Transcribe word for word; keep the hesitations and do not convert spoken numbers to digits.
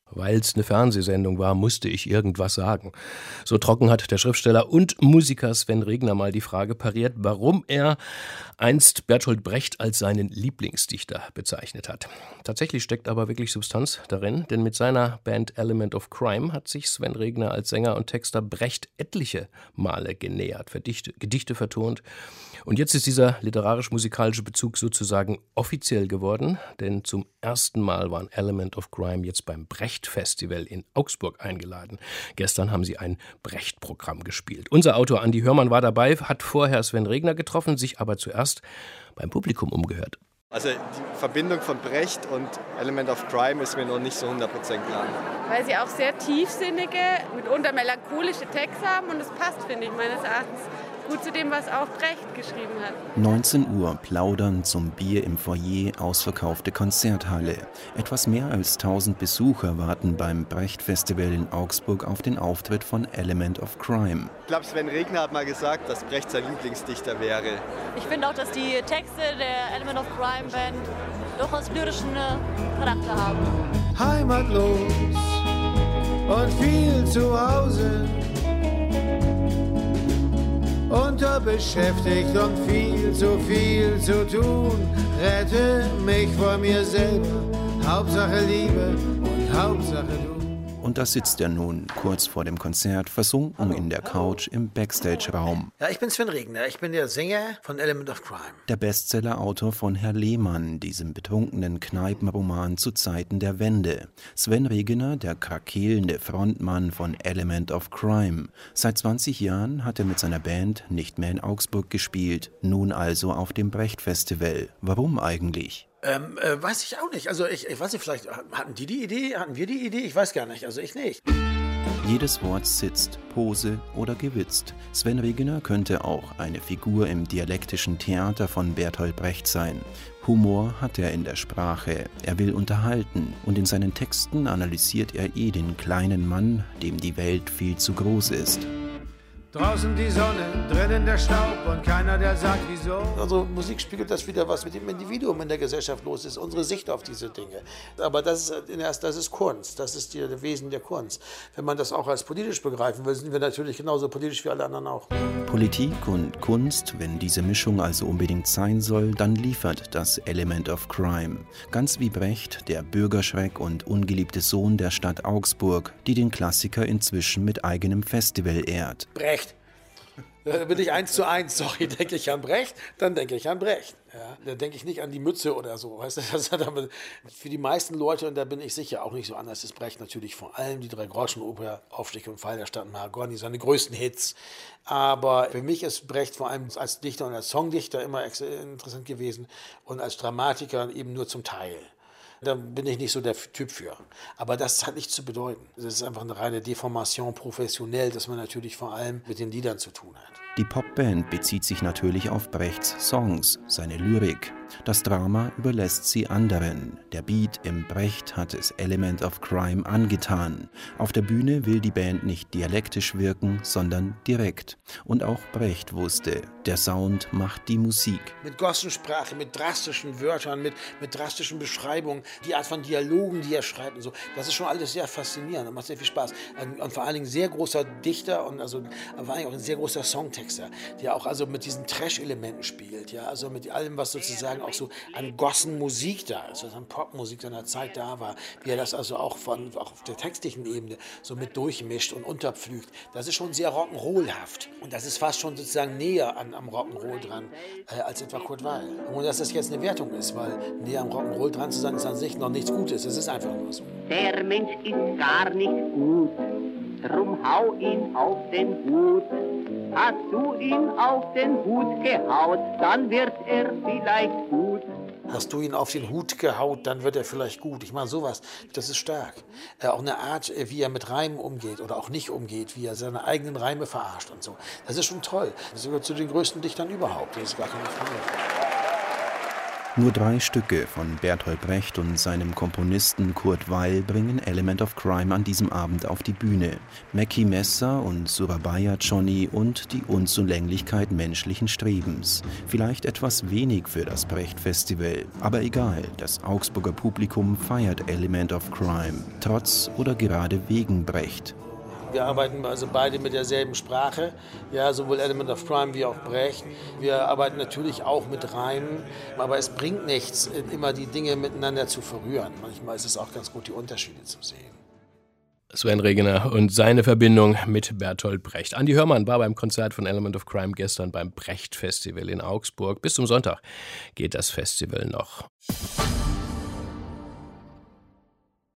Weil's eine Fernsehsendung war, musste ich irgendwas sagen. So trocken hat der Schriftsteller und Musiker Sven Regner mal die Frage pariert, warum er einst Bertolt Brecht als seinen Lieblingsdichter bezeichnet hat. Tatsächlich steckt aber wirklich Substanz darin, denn mit seiner Band Element of Crime hat sich Sven Regner als Sänger und Texter Brecht etliche Male genähert, Verdichte, Gedichte vertont. Und jetzt ist dieser literarisch-musikalische Bezug sozusagen offiziell geworden, denn zum ersten Mal waren Element of Crime jetzt beim Brecht-Festival in Augsburg eingeladen. Gestern haben sie ein Brecht-Programm gespielt. Unser Autor Andi Hörmann war dabei, hat vorher Sven Regner getroffen, sich aber zuerst beim Publikum umgehört. Also die Verbindung von Brecht und Element of Crime ist mir noch nicht so hundert Prozent klar. Weil sie auch sehr tiefsinnige, mitunter melancholische Texte haben und es passt, finde ich, meines Erachtens gut zu dem, was auch Brecht geschrieben hat. neunzehn Uhr, plaudern zum Bier im Foyer, ausverkaufte Konzerthalle. Etwas mehr als tausend Besucher warten beim Brecht-Festival in Augsburg auf den Auftritt von Element of Crime. Ich glaube, Sven Regner hat mal gesagt, dass Brecht sein Lieblingsdichter wäre. Ich finde auch, dass die Texte der Element of Crime Band durchaus lyrischen Charakter haben. Heimatlos und viel zu Hause, unterbeschäftigt und viel zu viel zu tun. Rette mich vor mir selber, Hauptsache Liebe und Hauptsache du. Und da sitzt er nun, kurz vor dem Konzert, versunken in der Couch im Backstage-Raum. Ja, ich bin Sven Regner, ich bin der Sänger von Element of Crime. Der Bestseller-Autor von Herr Lehmann, diesem betrunkenen Kneipenroman zu Zeiten der Wende. Sven Regner, der krakeelende Frontmann von Element of Crime. Seit zwanzig Jahren hat er mit seiner Band nicht mehr in Augsburg gespielt, nun also auf dem Brecht-Festival. Warum eigentlich? Ähm, äh, weiß ich auch nicht. Also ich, ich weiß nicht, vielleicht hatten die die Idee, hatten wir die Idee? Ich weiß gar nicht, also ich nicht. Jedes Wort sitzt, Pose oder gewitzt. Sven Regner könnte auch eine Figur im dialektischen Theater von Bertolt Brecht sein. Humor hat er in der Sprache, er will unterhalten und in seinen Texten analysiert er eh den kleinen Mann, dem die Welt viel zu groß ist. Draußen die Sonne, drinnen der Staub und keiner, der sagt, wieso. Unsere Musik spiegelt das wieder, was mit dem Individuum in der Gesellschaft los ist, unsere Sicht auf diese Dinge. Aber das ist, das ist Kunst, das ist das Wesen der Kunst. Wenn man das auch als politisch begreifen will, sind wir natürlich genauso politisch wie alle anderen auch. Politik und Kunst, wenn diese Mischung also unbedingt sein soll, dann liefert das Element of Crime. Ganz wie Brecht, der Bürgerschreck und ungeliebte Sohn der Stadt Augsburg, die den Klassiker inzwischen mit eigenem Festival ehrt. Brecht. Da bin ich eins zu eins, sorry, denke ich an Brecht, dann denke ich an Brecht. Ja, da denke ich nicht an die Mütze oder so. Weißt du? Das hat aber für die meisten Leute, und da bin ich sicher auch nicht so anders, ist Brecht natürlich vor allem die Drei-Groschen-Oper Aufstieg und Fall der Stadt Mahagoni, seine größten Hits. Aber für mich ist Brecht vor allem als Dichter und als Songdichter immer interessant gewesen und als Dramatiker eben nur zum Teil. Da bin ich nicht so der Typ für. Aber das hat nichts zu bedeuten. Das ist einfach eine reine Deformation professionell, dass man natürlich vor allem mit den Liedern zu tun hat. Die Popband bezieht sich natürlich auf Brechts Songs, seine Lyrik. Das Drama überlässt sie anderen. Der Beat im Brecht hat es Element of Crime angetan. Auf der Bühne will die Band nicht dialektisch wirken, sondern direkt. Und auch Brecht wusste, der Sound macht die Musik. Mit Gossensprache, mit drastischen Wörtern, mit, mit drastischen Beschreibungen, die Art von Dialogen, die er schreibt und so, das ist schon alles sehr faszinierend und macht sehr viel Spaß. Und vor allen Dingen sehr großer Dichter und also vor allen Dingen auch ein sehr großer Songtexter, der auch also mit diesen Trash-Elementen spielt, ja, also mit allem, was sozusagen auch so an Gossenmusik da ist, also an Popmusik seiner Zeit da war, wie er das also auch, von, auch auf der textlichen Ebene so mit durchmischt und unterpflügt. Das ist schon sehr Rock'n'Roll-haft und das ist fast schon sozusagen näher an, am Rock'n'Roll dran äh, als etwa Kurt Weill. Ohne dass das jetzt eine Wertung ist, weil näher am Rock'n'Roll dran zu sein, ist an sich noch nichts Gutes. Es ist einfach nur so. Der Mensch ist gar nicht gut, drum hau ihn auf den Hut. Hast du ihn auf den Hut gehaut, dann wird er vielleicht gut. Hast du ihn auf den Hut gehaut, dann wird er vielleicht gut. Ich meine, sowas, das ist stark. Äh, auch eine Art, wie er mit Reimen umgeht oder auch nicht umgeht, wie er seine eigenen Reime verarscht und so. Das ist schon toll. Das gehört zu den größten Dichtern überhaupt, das ist gar keine Frage. Nur drei Stücke von Bertolt Brecht und seinem Komponisten Kurt Weill bringen Element of Crime an diesem Abend auf die Bühne. Mackie Messer und Surabaya Johnny und die Unzulänglichkeit menschlichen Strebens. Vielleicht etwas wenig für das Brecht-Festival, aber egal, das Augsburger Publikum feiert Element of Crime, trotz oder gerade wegen Brecht. Wir arbeiten also beide mit derselben Sprache, ja, sowohl Element of Crime wie auch Brecht. Wir arbeiten natürlich auch mit Reimen, aber es bringt nichts, immer die Dinge miteinander zu verrühren. Manchmal ist es auch ganz gut, die Unterschiede zu sehen. Sven Regener und seine Verbindung mit Bertolt Brecht. Andi Hörmann war beim Konzert von Element of Crime gestern beim Brecht-Festival in Augsburg. Bis zum Sonntag geht das Festival noch.